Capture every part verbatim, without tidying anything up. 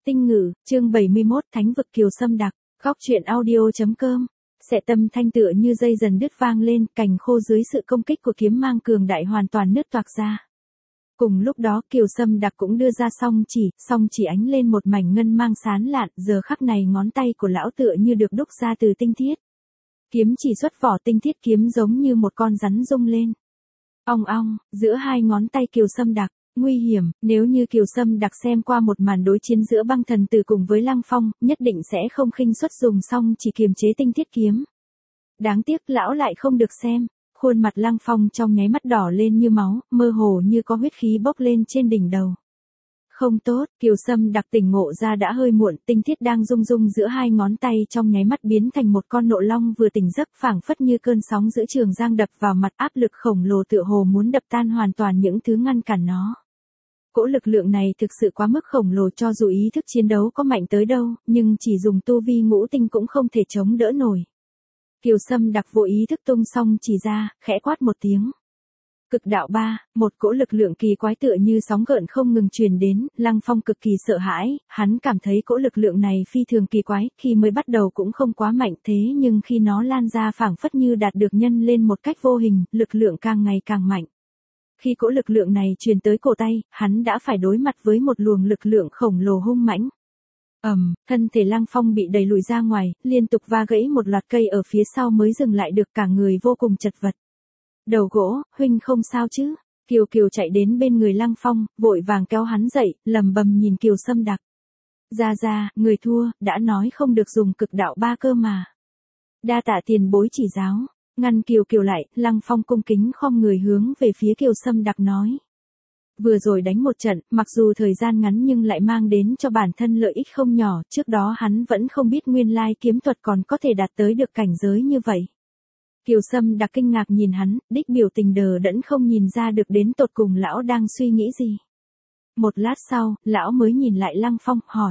Tinh ngữ, chương bảy mươi mốt, Thánh vực Kiều Sâm đặc, góc truyện audio.com. Xẻ tâm thanh tựa như dây dần đứt vang lên, cành khô dưới sự công kích của kiếm mang cường đại hoàn toàn nứt toạc ra. Cùng lúc đó Kiều Sâm đặc cũng đưa ra song chỉ, song chỉ ánh lên một mảnh ngân mang sán lạn, giờ khắc này ngón tay của lão tựa như được đúc ra từ tinh thiết. Kiếm chỉ xuất vỏ tinh thiết kiếm giống như một con rắn rung lên. Ong ong, giữa hai ngón tay Kiều Sâm đặc, nguy hiểm, nếu như Kiều Sâm đặc xem qua một màn đối chiến giữa băng thần tử cùng với Lăng Phong, nhất định sẽ không khinh suất dùng song chỉ kiềm chế tinh thiết kiếm. Đáng tiếc lão lại không được xem, khuôn mặt Lăng Phong trong nháy mắt đỏ lên như máu, mơ hồ như có huyết khí bốc lên trên đỉnh đầu. Không tốt, Kiều Sâm đặc tỉnh ngộ ra đã hơi muộn, tinh thiết đang rung rung giữa hai ngón tay trong nháy mắt biến thành một con nộ long vừa tỉnh giấc, phảng phất như cơn sóng giữa trường giang đập vào mặt, áp lực khổng lồ tựa hồ muốn đập tan hoàn toàn những thứ ngăn cản nó. Cỗ lực lượng này thực sự quá mức khổng lồ, cho dù ý thức chiến đấu có mạnh tới đâu, nhưng chỉ dùng tu vi ngũ tinh cũng không thể chống đỡ nổi. Kiều Sâm đặc vô ý thức tung song chỉ ra, khẽ quát một tiếng. Cực đạo ba, một cỗ lực lượng kỳ quái tựa như sóng gợn không ngừng truyền đến, Lăng Phong cực kỳ sợ hãi, hắn cảm thấy cỗ lực lượng này phi thường kỳ quái, khi mới bắt đầu cũng không quá mạnh thế nhưng khi nó lan ra phảng phất như đạt được nhân lên một cách vô hình, lực lượng càng ngày càng mạnh. Khi cỗ lực lượng này truyền tới cổ tay, hắn đã phải đối mặt với một luồng lực lượng khổng lồ hung mãnh. Ầm, um, thân thể Lăng Phong bị đẩy lùi ra ngoài, liên tục va gãy một loạt cây ở phía sau mới dừng lại được, cả người vô cùng chật vật. Đầu gỗ, huynh không sao chứ? Kiều Kiều chạy đến bên người Lăng Phong, vội vàng kéo hắn dậy, lầm bầm nhìn Kiều Sâm đặc. Ra ra, người thua, đã nói không được dùng cực đạo ba cơ mà. Đa tạ tiền bối chỉ giáo. Ngăn Kiều Kiều lại, Lăng Phong cung kính khom người hướng về phía Kiều Sâm đặc nói. Vừa rồi đánh một trận, mặc dù thời gian ngắn nhưng lại mang đến cho bản thân lợi ích không nhỏ, trước đó hắn vẫn không biết nguyên lai kiếm thuật còn có thể đạt tới được cảnh giới như vậy. Kiều Sâm đặc kinh ngạc nhìn hắn, đích biểu tình đờ đẫn không nhìn ra được đến tột cùng lão đang suy nghĩ gì. Một lát sau, lão mới nhìn lại Lăng Phong, hỏi.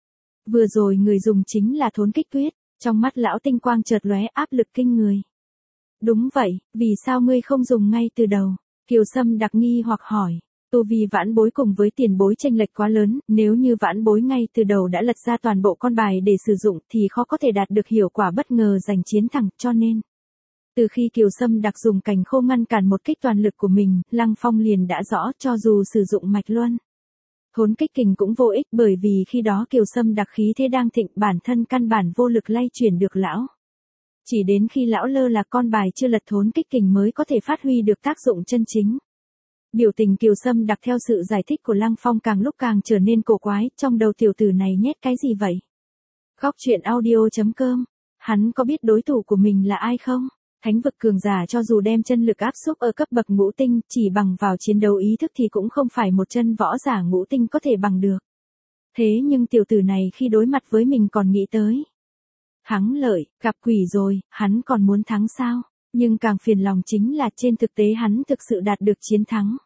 Vừa rồi người dùng chính là thốn kích quyết, trong mắt lão tinh quang chợt lóe, áp lực kinh người. Đúng vậy, vì sao ngươi không dùng ngay từ đầu? Kiều Sâm đặc nghi hoặc hỏi. Tu vi vãn bối cùng với tiền bối chênh lệch quá lớn, nếu như vãn bối ngay từ đầu đã lật ra toàn bộ con bài để sử dụng thì khó có thể đạt được hiệu quả bất ngờ giành chiến thắng, cho nên. Từ khi Kiều Sâm đặc dùng cành khô ngăn cản một kích toàn lực của mình, Lăng Phong liền đã rõ cho dù sử dụng mạch luân. Thốn kích kình cũng vô ích, bởi vì khi đó Kiều Sâm đặc khí thế đang thịnh, bản thân căn bản vô lực lay chuyển được lão. Chỉ đến khi lão lơ là con bài chưa lật thốn kích kình mới có thể phát huy được tác dụng chân chính. Biểu tình Kiều Sâm đặc theo sự giải thích của Lăng Phong càng lúc càng trở nên cổ quái, trong đầu tiểu tử này nhét cái gì vậy? Góc truyện audio.com, hắn có biết đối thủ của mình là ai không? Thánh vực cường giả cho dù đem chân lực áp xúc ở cấp bậc ngũ tinh, chỉ bằng vào chiến đấu ý thức thì cũng không phải một chân võ giả ngũ tinh có thể bằng được. Thế nhưng tiểu tử này khi đối mặt với mình còn nghĩ tới. Thắng lợi, gặp quỷ rồi, hắn còn muốn thắng sao? Nhưng càng phiền lòng chính là trên thực tế hắn thực sự đạt được chiến thắng.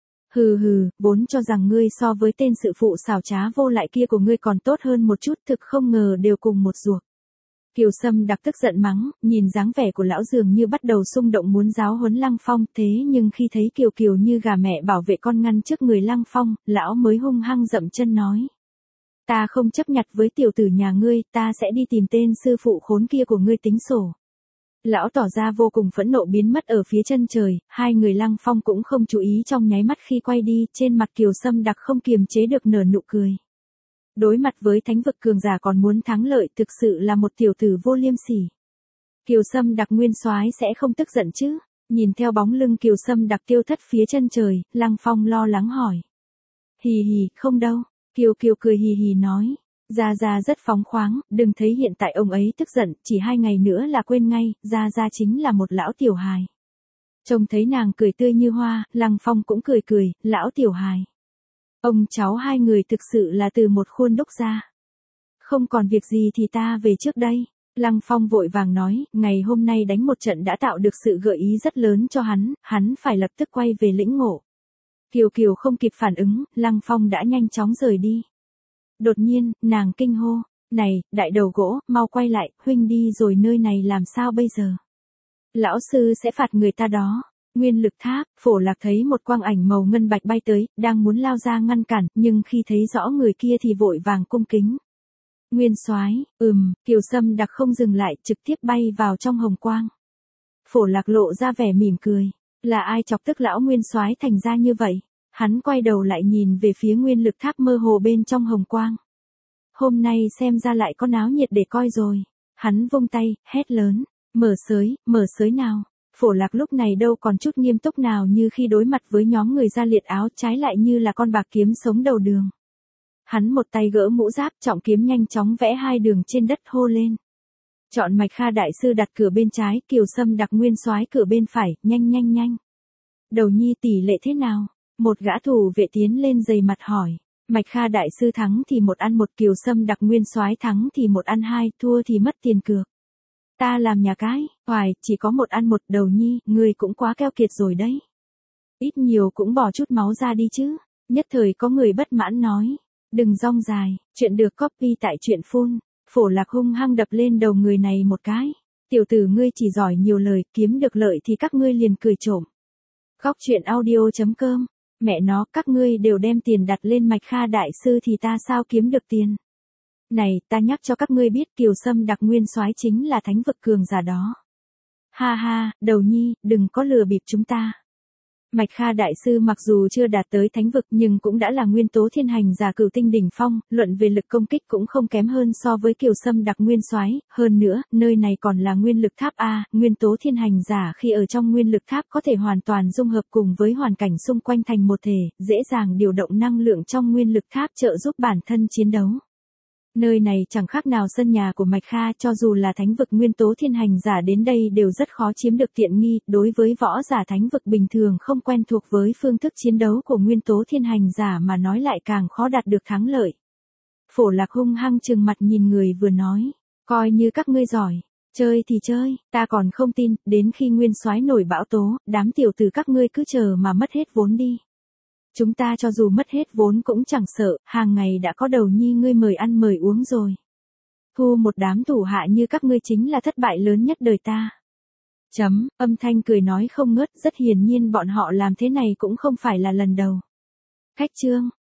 Hừ hừ, vốn cho rằng ngươi so với tên sự phụ xảo trá vô lại kia của ngươi còn tốt hơn một chút, thực không ngờ đều cùng một ruột. Kiều Sâm đặc tức giận mắng, nhìn dáng vẻ của lão dường như bắt đầu xung động muốn giáo huấn Lăng Phong, thế nhưng khi thấy Kiều Kiều như gà mẹ bảo vệ con ngăn trước người Lăng Phong, lão mới hung hăng dậm chân nói. Ta không chấp nhặt với tiểu tử nhà ngươi, ta sẽ đi tìm tên sư phụ khốn kia của ngươi tính sổ. Lão tỏ ra vô cùng phẫn nộ biến mất ở phía chân trời, hai người Lăng Phong cũng không chú ý, trong nháy mắt khi quay đi, trên mặt Kiều Sâm đặc không kiềm chế được nở nụ cười. Đối mặt với thánh vực cường giả còn muốn thắng lợi, thực sự là một tiểu tử vô liêm sỉ. Kiều Sâm đặc nguyên soái sẽ không tức giận chứ? Nhìn theo bóng lưng Kiều Sâm đặc tiêu thất phía chân trời, Lăng Phong lo lắng hỏi. Hì hì, không đâu. Kiều Kiều cười hì hì nói. Gia Gia rất phóng khoáng, đừng thấy hiện tại ông ấy tức giận, chỉ hai ngày nữa là quên ngay, Gia Gia chính là một lão tiểu hài. Trông thấy nàng cười tươi như hoa, Lăng Phong cũng cười cười, lão tiểu hài. Ông cháu hai người thực sự là từ một khuôn đúc ra. Không còn việc gì thì ta về trước đây. Lăng Phong vội vàng nói, ngày hôm nay đánh một trận đã tạo được sự gợi ý rất lớn cho hắn, hắn phải lập tức quay về lĩnh ngộ. Kiều Kiều không kịp phản ứng, Lăng Phong đã nhanh chóng rời đi. Đột nhiên, nàng kinh hô, này, đại đầu gỗ, mau quay lại, huynh đi rồi nơi này làm sao bây giờ? Lão sư sẽ phạt người ta đó. Nguyên lực tháp, Phổ Lạc thấy một quang ảnh màu ngân bạch bay tới, đang muốn lao ra ngăn cản, nhưng khi thấy rõ người kia thì vội vàng cung kính. Nguyên soái, ừm, Kiều Sâm Đặc không dừng lại, trực tiếp bay vào trong hồng quang. Phổ Lạc lộ ra vẻ mỉm cười, là ai chọc tức lão Nguyên soái thành ra như vậy? Hắn quay đầu lại nhìn về phía nguyên lực tháp mơ hồ bên trong hồng quang. Hôm nay xem ra lại có náo nhiệt để coi rồi. Hắn vung tay, hét lớn, mở sới, mở sới nào. Phổ Lạc lúc này đâu còn chút nghiêm túc nào như khi đối mặt với nhóm người da liệt áo, trái lại như là con bạc kiếm sống đầu đường. Hắn một tay gỡ mũ giáp, trọng kiếm nhanh chóng vẽ hai đường trên đất, hô lên. Chọn Mạch Kha đại sư đặt cửa bên trái, Kiều Sâm Đặc nguyên soái cửa bên phải, nhanh nhanh nhanh. Đầu nhi tỷ lệ thế nào? Một gã thủ vệ tiến lên dày mặt hỏi. Mạch Kha đại sư thắng thì một ăn một, Kiều Sâm Đặc nguyên soái thắng thì một ăn hai, thua thì mất tiền cược. Ta làm nhà cái, hoài, chỉ có một ăn một. Đầu nhi, ngươi cũng quá keo kiệt rồi đấy. Ít nhiều cũng bỏ chút máu ra đi chứ. Nhất thời có người bất mãn nói. Đừng rong dài, chuyện được copy tại truyện phun. Phổ Lạc hung hăng đập lên đầu người này một cái. Tiểu tử ngươi chỉ giỏi nhiều lời, kiếm được lợi thì các ngươi liền cười trộm. Góc truyện audio chấm com. Mẹ nó, các ngươi đều đem tiền đặt lên Mạch Kha đại sư thì ta sao kiếm được tiền? Này, ta nhắc cho các ngươi biết Kiều Sâm Đặc nguyên soái chính là thánh vực cường giả đó. Ha ha, đầu nhi, đừng có lừa bịp chúng ta. Mạch Kha đại sư mặc dù chưa đạt tới thánh vực nhưng cũng đã là nguyên tố thiên hành giả cửu tinh đỉnh phong, luận về lực công kích cũng không kém hơn so với Kiều Sâm Đặc nguyên soái, hơn nữa, nơi này còn là nguyên lực tháp a, nguyên tố thiên hành giả khi ở trong nguyên lực tháp có thể hoàn toàn dung hợp cùng với hoàn cảnh xung quanh thành một thể, dễ dàng điều động năng lượng trong nguyên lực tháp trợ giúp bản thân chiến đấu. Nơi này chẳng khác nào sân nhà của Mạch Kha, cho dù là thánh vực nguyên tố thiên hành giả đến đây đều rất khó chiếm được tiện nghi, đối với võ giả thánh vực bình thường không quen thuộc với phương thức chiến đấu của nguyên tố thiên hành giả mà nói lại càng khó đạt được thắng lợi. Phổ Lạc hung hăng trừng mặt nhìn người vừa nói, coi như các ngươi giỏi, chơi thì chơi, ta còn không tin, đến khi nguyên soái nổi bão tố, đám tiểu tử các ngươi cứ chờ mà mất hết vốn đi. Chúng ta cho dù mất hết vốn cũng chẳng sợ, hàng ngày đã có đầu nhi ngươi mời ăn mời uống rồi. Thu một đám thủ hạ như các ngươi chính là thất bại lớn nhất đời ta. Chấm, âm thanh cười nói không ngớt, rất hiển nhiên bọn họ làm thế này cũng không phải là lần đầu. Khách trương,